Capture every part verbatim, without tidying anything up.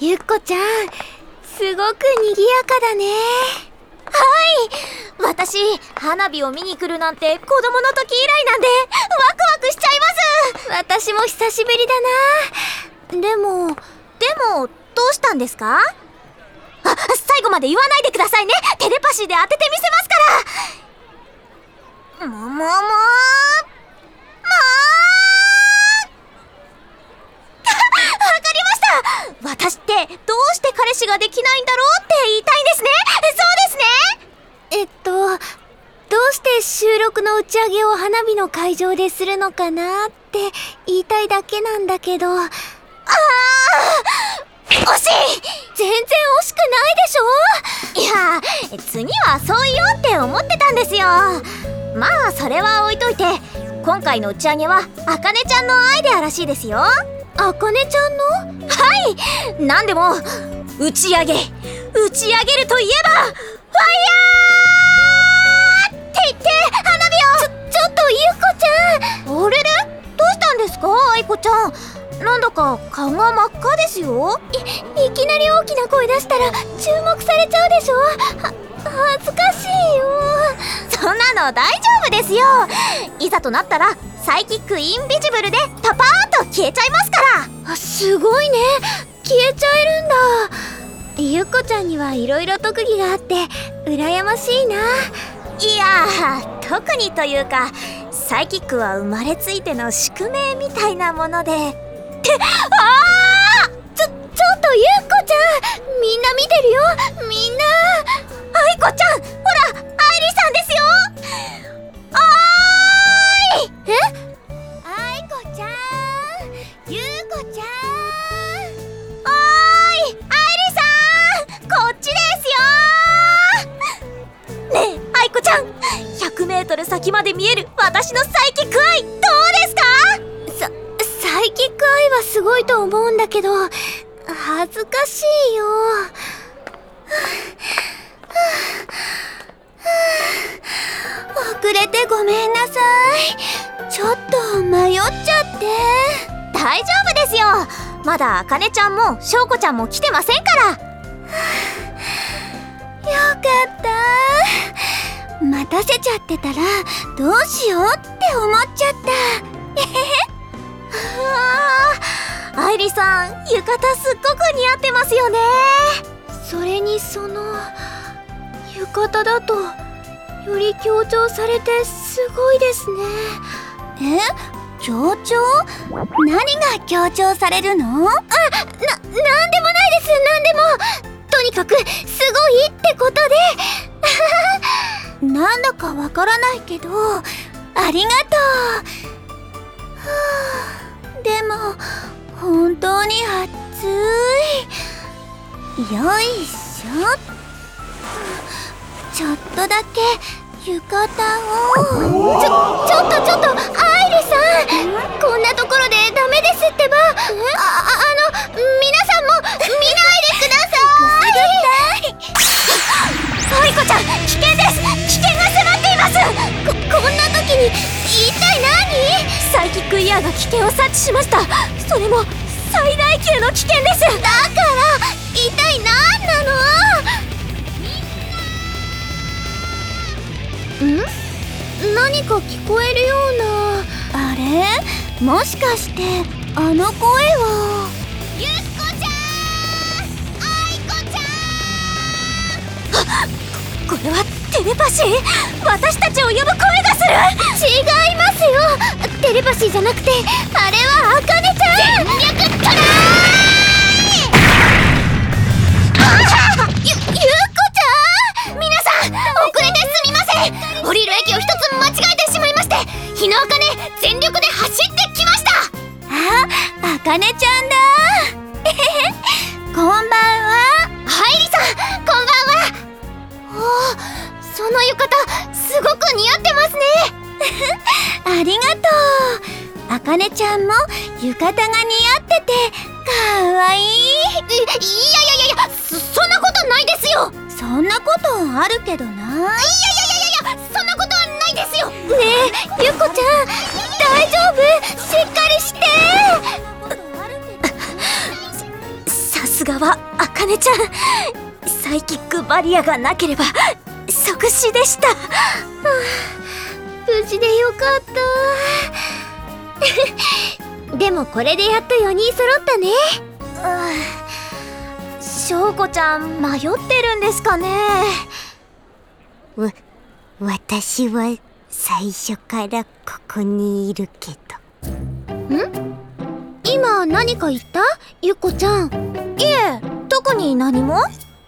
ゆっこちゃん、すごく賑やかだね。 はい、私花火を見に来るなんて子供の時以来なんでワクワクしちゃいます。 私も久しぶりだな。でもでもどうしたんですか？あ、最後まで言わないでくださいね。テレパシーで当ててみせますから。もももーもーわかりました。私ってどうして彼氏ができないんだろうって言いたいんですね。そうですね。 えっとどうして収録の打ち上げを花火の会場でするのかなって言いたいだけなんだけど。あー、惜しい。 全然惜しくないでしょ。 いや、次はそう言おうって思ってたんですよ。まあそれは置いといて、今回の打ち上げはあかねちゃんのアイデアらしいですよ。 あかねちゃんの？ はい、なんでも打ち上げ打ち上げるといえばファイヤーって言って花火を。 ちょ、ちょっとゆっこちゃん。 あれれ、どうしたんですか愛子ちゃん。なんだか顔が真っ赤ですよ。 い、いきなり大きな声出したら注目されちゃうでしょ。は、恥ずかしいよ。 そんなの大丈夫ですよ。いざとなったらサイキックインビジブルでパパーンと消えちゃいますから。 あ、すごいね。消えちゃえるんだ。ゆっこちゃんにはいろいろ特技があって羨ましいな。 いやー、特にというかサイキックは生まれついての宿命みたいなもので。ってあー、 ちょ、ちょっとゆっこちゃん、みんな見てるよ。みんな。 愛子ちゃん、ほらアイリさんですよ。あーい。 え？愛子ちゃん、ゆうこちゃん。 おーい、アイリさん、こっちですよ。ねえ愛子ちゃん、ひゃくメートル先まで見える私のサイキックアイどうですか？ サイキックアイはすごいと思うんだけど恥ずかしいよ。遅れてごめんなさい。ちょっと迷っちゃって。 大丈夫ですよ。まだあかねちゃんもしょうこちゃんも来てませんから。 よかった。待たせちゃってたらどうしようって思っちゃった。えへへ。 あ、愛理さん、浴衣すっごく似合ってますよね。 それにその浴衣だとより強調されてすごいですね。え？強調？何が強調されるの？あ、な、なんでもないです。なんでも。とにかくすごいってことで。なんだかわからないけどありがとう。でも本当に暑い。よいしょ。ちょっとだけ浴衣を。ちょ、ちょっとちょっとアイリさん、こんなところでダメですってば。あ、あの皆さんも見ないでください。 愛子ちゃん、危険です。危険が迫っています。 こ、こんな時に一体何？ サイキックイヤーが危険を察知しました。それも最大級の危険です。 だから一体何なの？ん？何か聞こえるような。あれ？もしかしてあの声は。 ゆっこちゃん、愛子ちゃん。あ、これはテレパシー。私たちを呼ぶ声がする。 違いますよ。テレパシーじゃなくてあれはあかねちゃん。 全力トライ。 ゆ、ゆっこちゃん、 皆さん遅れてすみません。降りる駅を一つ間違えてしまいまして、日のあかね全力で走ってきました。 あ、あかねちゃんだ。こんばんは。 はいりさん、こんばんは。おー、その浴衣すごく似合ってますね。 ありがとう。あかねちゃんも浴衣が似合っててかわいい。 い、いやいやいやいや、そ、そんなことないですよ。 そんなことあるけどな。いやいやいやいや、そんなことはないですよ。 ねえ、ゆっこちゃん、大丈夫？しっかりして。 さすがはあかねちゃん、サイキックバリアがなければ即死でした。 無事でよかったでもこれでやっとよにん揃ったね。 しょうこちゃん迷ってるんですかね。 わ、私は最初からここにいるけど。 ん？今何か言った？ゆっこちゃん。 いえ、特に何も。 わ、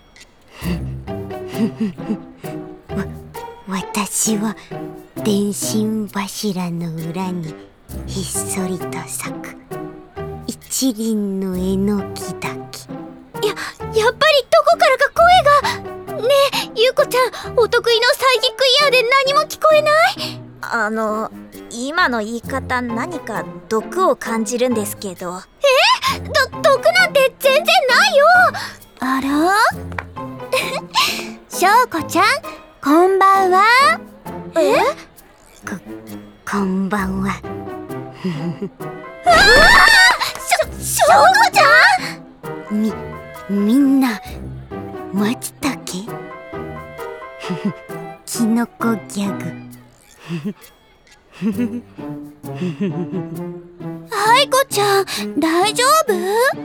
私は電信柱の裏にひっそりと咲く一輪のえのきだけ。 や、やっぱりどこからか声が。ねえ、ゆうこちゃん、お得意のサイキックイヤーで何も聞こえない？ あの、今の言い方何か毒を感じるんですけど。 え？ど、毒なんて全然ないよ。あらしょうこちゃん、こんばんは。 え？ こ、こんばんは。 ああ！しょ、しょうこちゃん？ み、みんな松茸キノコギャグ愛子ちゃん、大丈夫？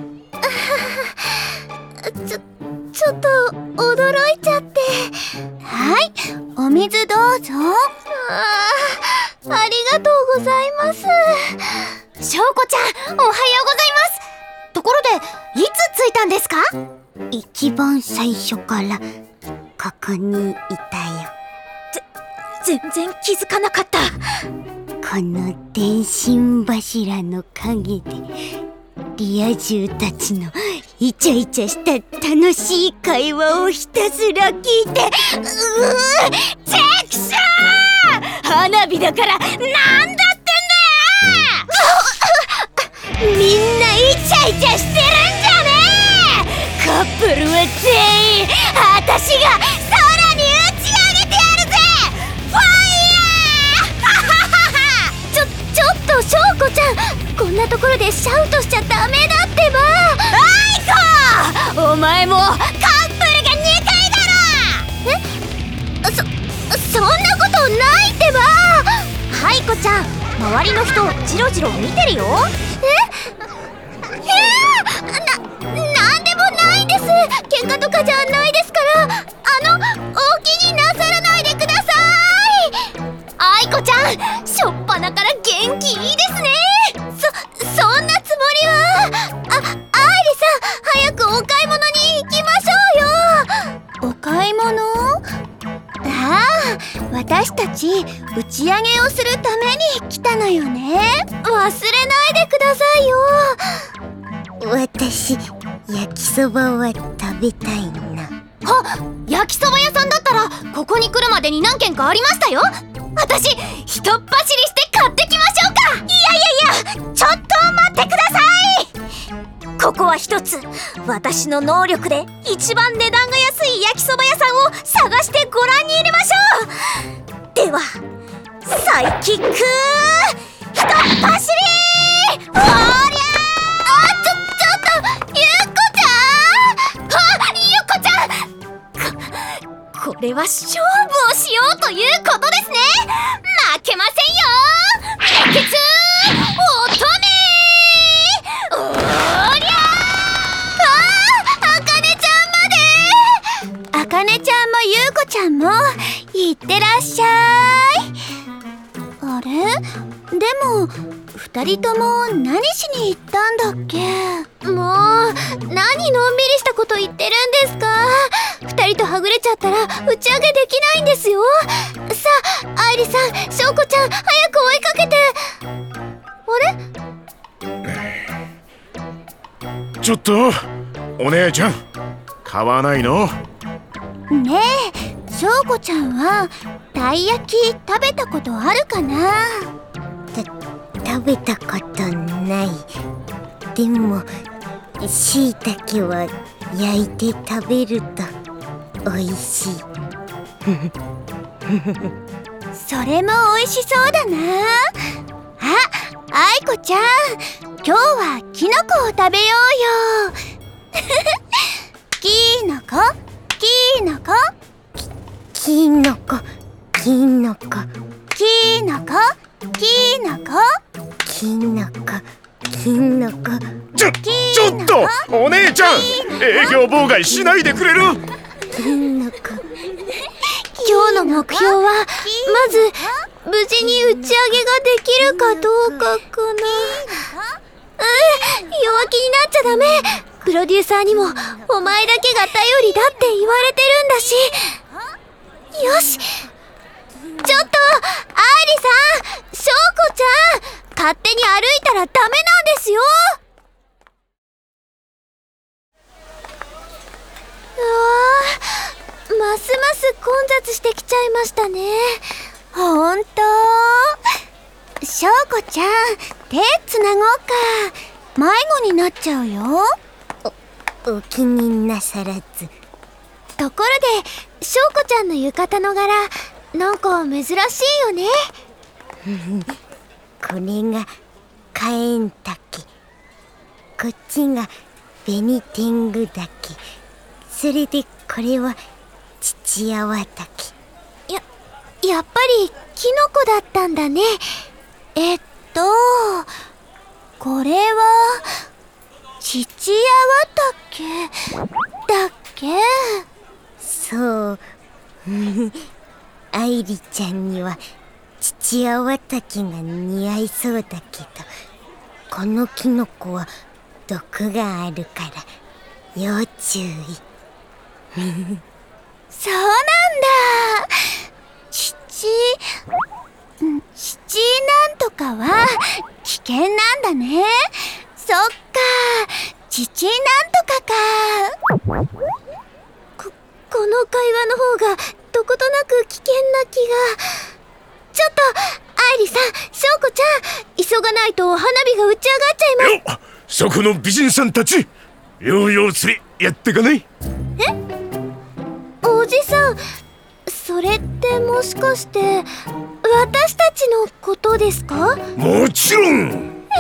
ちょ、ちょっと驚いちゃって。はい、お水どうぞ。あー、ありがとうございます。 しょうこちゃん、おはようございます。ところで、いつ着いたんですか？ 一番最初からここにいたよ。 ぜ、全然気づかなかった。 この電信柱の陰でリア充たちのイチャイチャした楽しい会話をひたすら聞いて、うー、 チェクショー！花火だからなんだってんだよ！みんなイチャイチャしてるんじゃねえ！カップルは全員あたしが空に打ち上げてやるぜ！ファイヤー！ ちょ、ちょっとしょうこちゃん、こんなところでシャウトしちゃダメだってば。 アイコ！お前もカップルがにかいだろ！ え？そ、そんなことないってば。 アイコちゃん、周りの人ジロジロ見てるよ。 え？えー、な、なんでもないんです。喧嘩とかじゃないですから。あの、大気になさらないでください。 アイコちゃん、しょっぱなから元気いいですね。 そ、そんなつもりは。あ、アイリさん、早くお買い物に行きましょうよ。お買い物？ああ、私たち打ち上げをするために来たのよね。忘れないでくださいよ。 私焼きそばは食べたいな。 あ、焼きそば屋さんだったらここに来るまでに何軒かありましたよ。私ひとっ走りして買ってきましょうか。いやいやいや、ちょっと待ってください。ここは一つ私の能力で一番値段が安い焼きそば屋さんを探してご覧に入れましょう。ではサイキックひとっ走り、おりゃー！ あ、ちょ、ちょっと、ゆっこちゃん！ あ、ゆっこちゃん！こ、これは勝負をしようということですね。負けませんよ。熱血乙女！おりゃー！ あかねちゃんまで。あかねちゃんもゆうこちゃんもいってらっしゃい。あれ？でも二人とも何しに行ったんだっけ？もう何のんびりしたこと言ってるんですか？二人とはぐれちゃったら打ち上げできないんですよ。さあ、愛理さん、しょうこちゃん、早く追いかけて。あれ？ ちょっとお姉ちゃん、買わないの？ ねえ、しょうこちゃんはたい焼き食べたことあるかな？ 食べたことない。でもしいたけは焼いて食べるとおいしいそれもおいしそうだな。あ、愛子ちゃん、今日はキノコを食べようよ。 キノコキノコキノコキノコキノコキノコキノコキノコちょちょっとお姉ちゃん、営業妨害しないでくれる？ キノコ。 今日の目標はまず無事に打ち上げができるかどうかかな。うん、弱気になっちゃダメ。プロデューサーにもお前だけが頼りだって言われてるんだし。よし、ちょっと愛理さん、翔子ちゃん、勝手に歩いたらダメなんですよ。うわー、ますます混雑してきちゃいましたね。ほんと？翔子ちゃん、手つなごうか。迷子になっちゃうよ。 お、お気になさらず。 ところで、翔子ちゃんの浴衣の柄、なんか珍しいよね。 これがカエンタケ、こっちがベニテングダケ、それでこれはチチアワタケ。 や、やっぱりキノコだったんだね。えっと、これはチチアワタケだっけ？ そう。愛理ちゃんにはチチアワタケが似合いそうだけど、このキノコは毒があるから要注意。 そうなんだ。チチ、チチなんとかは危険なんだね。そっか、チチなんとかか。こ、この会話の方がどことなく危険な気が。ちょっと、愛理さん、翔子ちゃん、急がないと花火が打ち上がっちゃいます。 よっ、そこの美人さんたち、ヨーヨー釣りやってかない？ え？おじさん、それってもしかして私たちのことですか？ もちろん。 えー、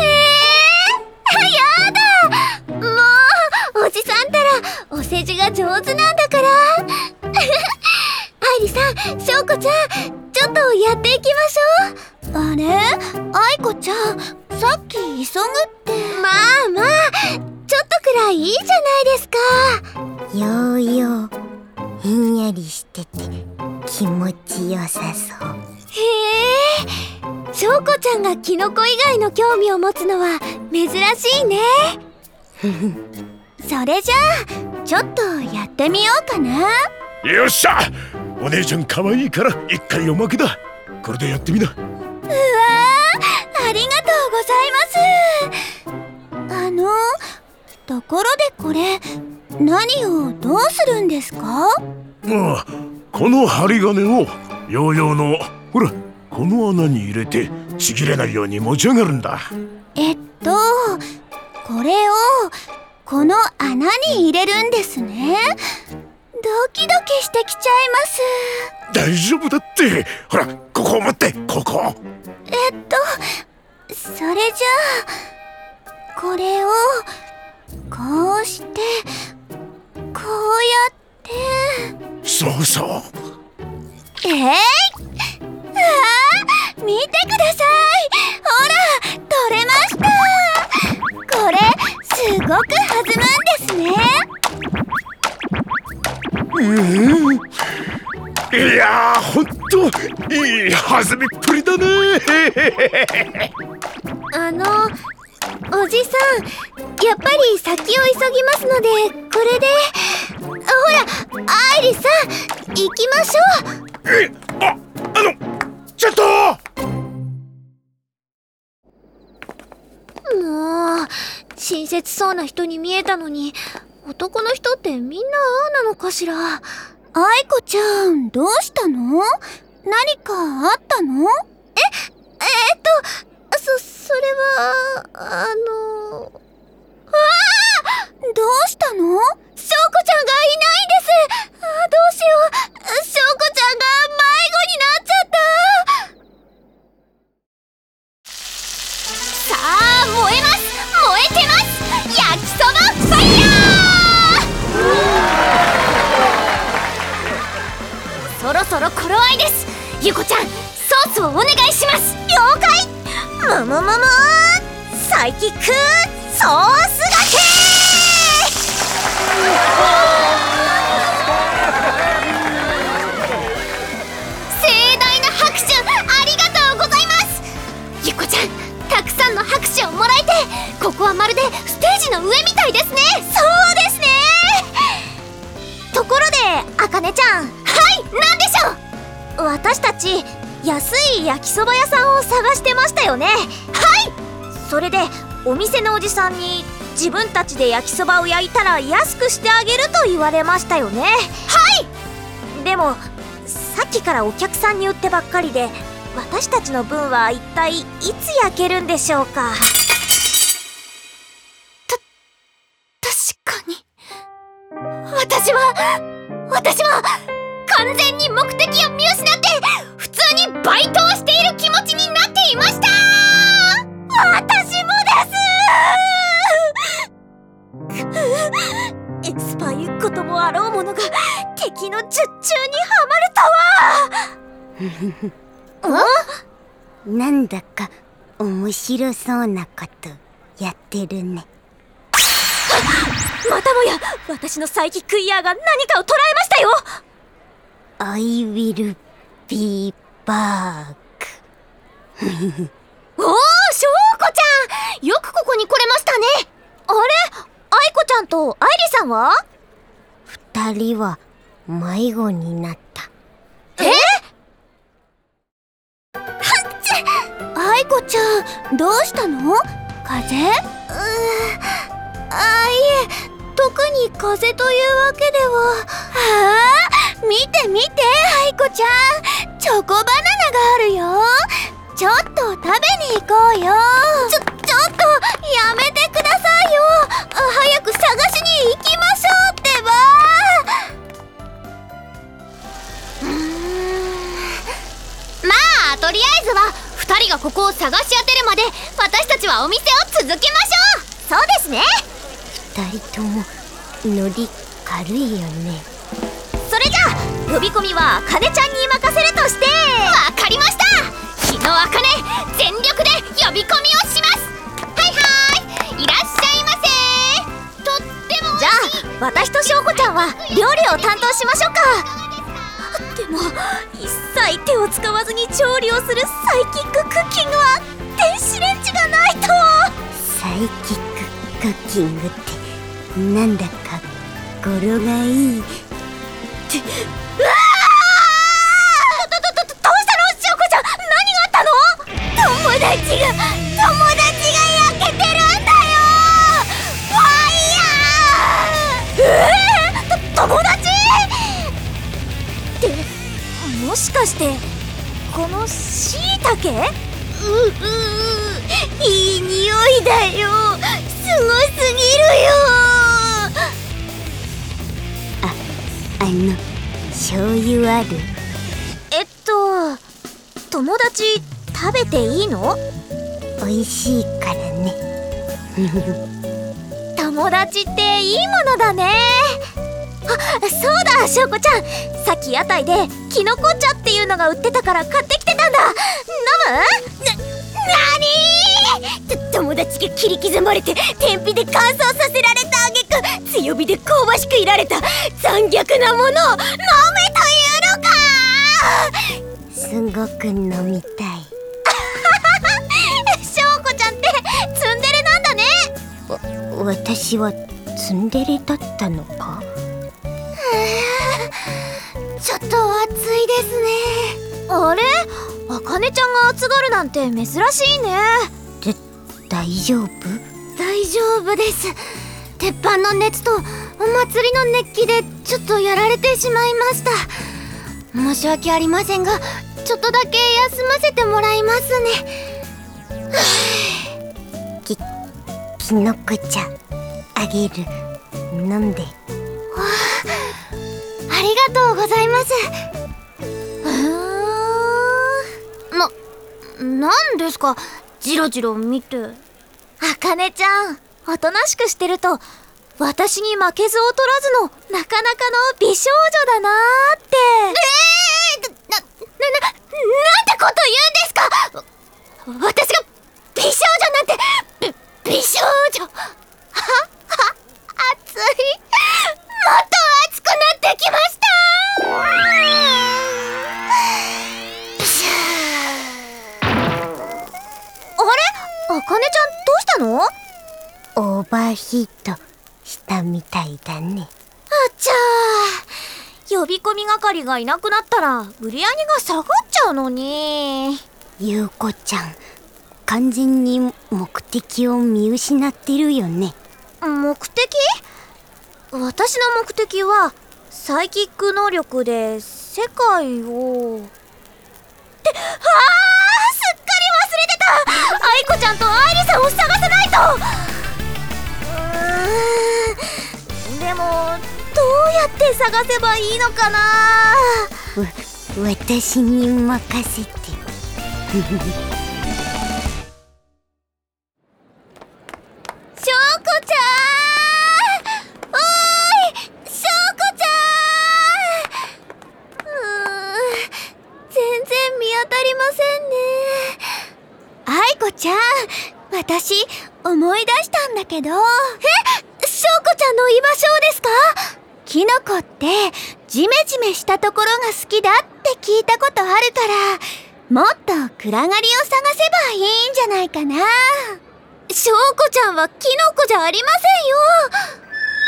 やだ、もうおじさんたらお世辞が上手なんだから愛理さん、翔子ちゃん、ちょっとやっていきましょう。あれ、愛子ちゃん、さっき急ぐって。まあまあ、ちょっとくらいいいじゃないですか。 ヨーヨー、ひんやりしてて気持ちよさそう。 へえ、翔子ちゃんがキノコ以外の興味を持つのは珍しいね。それじゃあちょっとやってみようかな。 よっしゃ、お姉ちゃん可愛いから一回おまけだ。これでやってみな。 うわー、ありがとうございます。あの、ところでこれ何をどうするんですか？ ああ、この針金をヨーヨーのほらこの穴に入れてちぎれないように持ち上がるんだ。 えっとこれをこの穴に入れるんですね。ドキドキしてきちゃいます。 大丈夫だって。ほら、ここを持って、ここ。 えっとそれじゃあこれをこうしてこうやって。 そうそう。 えー、あー、見てください。ほら、取れました。これすごく弾むんですね。 うん、いやー、ほんといい弾みっぷりだね。 あの、おじさん、やっぱり先を急ぎますので、これで。ほら、愛理さん、行きましょう。 え、あ、あの、ちょっと。 もう、親切そうな人に見えたのに、男の人ってみんなああなのかしら。愛子ちゃん、どうしたの？何かあったの？え、えー、っと、そ、それは、あの、ああ！どうしたの？翔子ちゃんがいないんです。あ、どうしよう。翔子ちゃんが迷子になっちゃった。さあ、燃えます！燃えてます！焼きそばファイヤー！ まいです。ゆこちゃん、ソースをお願いします。 了解。むむむむサイキックソースがけ。 盛大な拍手ありがとうございます。ゆこちゃん、たくさんの拍手をもらえて、ここはまるでステージの上みたいですね。 そうですね。ところであかねちゃん。 はい、なんでしょう。 私たち安い焼きそば屋さんを探してましたよね。はい。それでお店のおじさんに自分たちで焼きそばを焼いたら安くしてあげると言われましたよね。はい。でもさっきからお客さんに売ってばっかりで、私たちの分は一体いつ焼けるんでしょうか。 た、確かに私は私は完全に目的を見失って普通にバイトをしている気持ちになっていました。 私もですエスパーゆっこともあろうものが敵の術中にはまるとは。 なんだか面白そうなことやってるね。 またもや私のサイキックイヤーが何かを捉えましたよ。 I will be back おー、しょうこちゃん、よくここに来れましたね。 あれ、愛子ちゃんと愛理さんは？ 二人は迷子になった。 え？愛子ちゃん、どうしたの？風邪？うー、あ、いえ、特に風邪というわけでは。はあ、見て見て愛子ちゃん、チョコバナナがあるよ。ちょっと食べに行こうよ。ちょ、ちょっとやめてくださいよ。早く探しに行きましょうってば。 うーん、まあとりあえずはふたりがここを探し当てるまで私たちはお店を続けましょう。 そうですね。 二人ともノリ軽いよね。 それじゃあ呼び込みはあかねちゃんに任せるとして。 わかりました。日のあかね、全力で呼び込みをします。はいはい、いらっしゃいませ。とってもじゃあ私としょうこちゃんは料理を担当しましょうか。でも一切手を使わずに調理をするサイキッククッキングは電子レンジがないと。 サイキッククッキングってなんだか語呂がいい。 うわー！ど、ど、ど、どうしたのしょうこちゃん、何があったの？友達が友達が焼けてるんだよ。ファイヤー！えー、と友達？ってもしかしてこのしいたけ？うういい匂いだよ。すごすぎるよ。 あの醤油ある？ えっと友達食べていいの？ 美味しいからね。 友達っていいものだね。あ、そうだしょうこちゃん、さっき屋台できのこ茶っていうのが売ってたから買ってきてたんだ。飲む？な、なにー？友達が切り刻まれて天日で乾燥させられた挙句、強火で香ばしくいられた残虐なものを飲めというのか。 すごく飲みたい。 しょうこちゃんってツンデレなんだね。 わ、私はツンデレだったのか？ ちょっと暑いですね。あれ？あかねちゃんが暑がるなんて珍しいね。 で、大丈夫？ 大丈夫です。鉄板の熱とお祭りの熱気でちょっとやられてしまいました。申し訳ありませんが、ちょっとだけ休ませてもらいますね。 き、きのこ茶あげる。飲んで。 ありがとうございます。な、なんですか、ジロジロ見て。あかねちゃん、おとなしくしてると私に負けず劣らずのなかなかの美少女だなーって。えー、な、 な、なんてこと言うんですか。私が美少女なんて、び美少女。は、は、熱い。もっと熱くなってきました。あれ、あかねちゃんどうしたの？ オーバーヒートしたみたいだね。 あっちゃー、呼び込み係がいなくなったら売り上げが下がっちゃうのに。 ゆうこちゃん、完全に目的を見失ってるよね。 目的？私の目的はサイキック能力で世界をって、あー、すっかり忘れてた。愛子ちゃんと愛理さんを探さないと。うーん、でもどうやって探せばいいのかな。 わ、私に任せて。 しょうこちゃん、おーい、しょうこちゃん。うーん、全然見当たりませんね。愛子ちゃん、私思い出したんだけど。え、しょうこちゃんの居場所ですか？キノコってジメジメしたところが好きだって聞いたことあるから、もっと暗がりを探せばいいんじゃないかな。しょうこちゃんはキノコじゃありませんよ。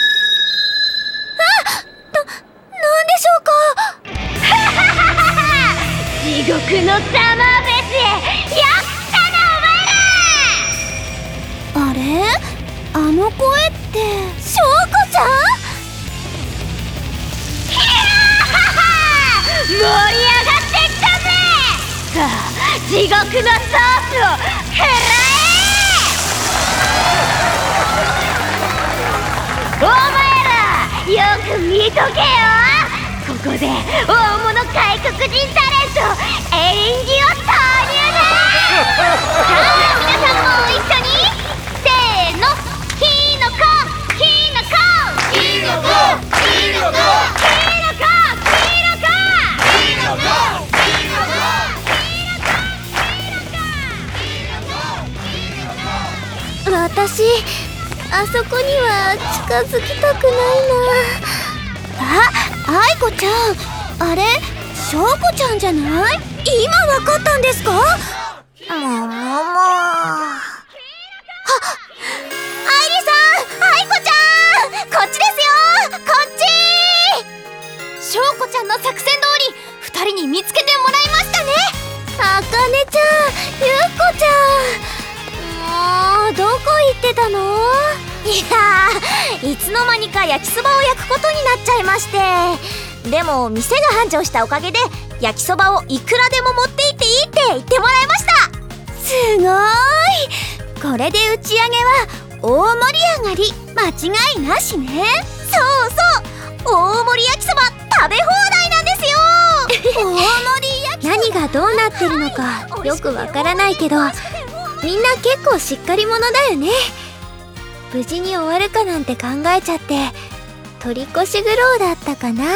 あ、な、なんでしょうか。地獄のサマーフェスへやったな、お前ら。あれ、あの声ってしょうこちゃん？盛り上がってきたぜ。さあ、地獄のソースを食らえ。お前らよく見とけよ。ここで大物外国人タレントエリンギを投入だ。さあ皆さんも一緒にせーの、キノコキノコキノコキノコキノコキノコ私、あそこには近づきたくないな。あ、愛子ちゃん、あれ、しょうこちゃんじゃない？今わかったんですか？ももも。あ、愛理さん、愛子ちゃん、こっちですよ、こっち。しょうこちゃんの作戦通り、二人に見つけてもらいましたね。あかねちゃん、ゆうこちゃん、もうどこ行ってたの？いやー、いつの間にか焼きそばを焼くことになっちゃいまして。でも店が繁盛したおかげで焼きそばをいくらでも持って行っていいって言ってもらいました。すごーい。これで打ち上げは大盛り上がり間違いなしね。そうそう、大盛り焼きそば食べ放題なんですよ。大盛り焼きそば何がどうなってるのかよくわからないけど、みんな結構しっかり者だよね。無事に終わるかなんて考えちゃって取り越し苦労だったかな。あ、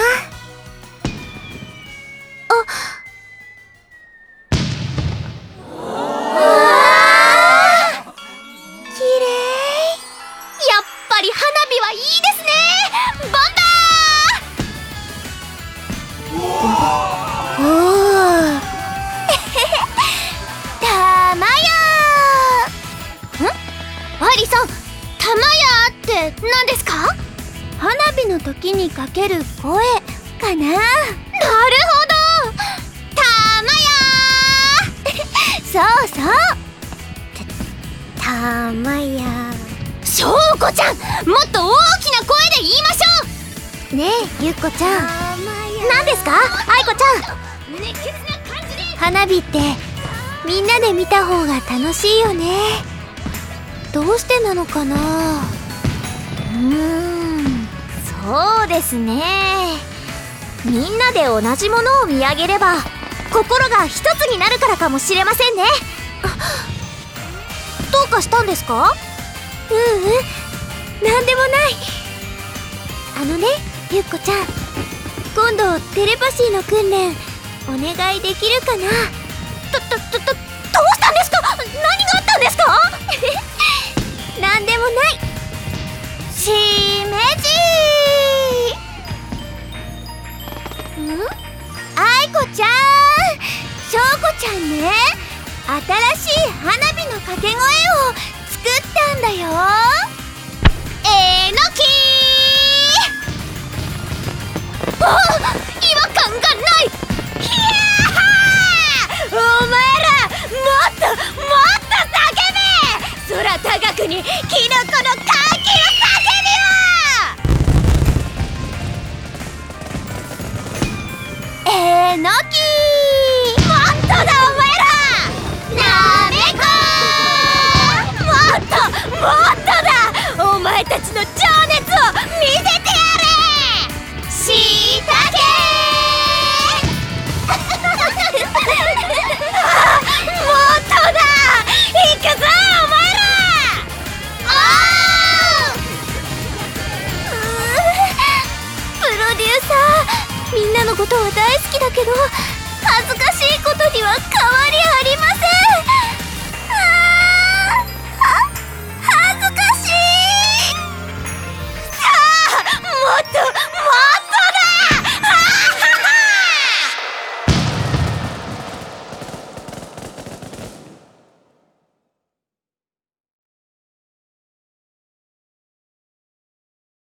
うわー、きれい。やっぱり花火はいいですね。バンダー。おーたまやー。ん？愛理さん、たまやって何ですか？花火の時にかける声かな。なるほど、たまやー。そうそう、 た、たまや。 しょうこちゃん、もっと大きな声で言いましょう。ねえ、ゆっこちゃん、何ですか？あいこちゃん、熱血な感じで。花火ってみんなで見た方が楽しいよね。どうしてなのかな。うーん、そうですね。みんなで同じものを見上げれば心が一つになるからかもしれませんね。どうかしたんですか？ううん、なんでもない。あのね、ゆっこちゃん、今度テレパシーの訓練お願いできるかな。 ど、ど、ど、ど、どうしたんですか？何があったんですか？ なんでもない。しめじん、あいこちゃん、しょうこちゃんね、新しい花火の掛け声を作ったんだよ。 えのきー。あ、違和感がない。ひゃー、お前らもっともっと叫べ。空高くにキノコの歓喜を叫びよ。 えのきもっとだお前ら。なめこー。もっともっとだ。お前たちの情熱を見せてやれ。しいたけー。あ、もっとだ。行くぞお前ら。 プロデューサー、みんなのことは大好きだけど恥ずかしいことには変わりあり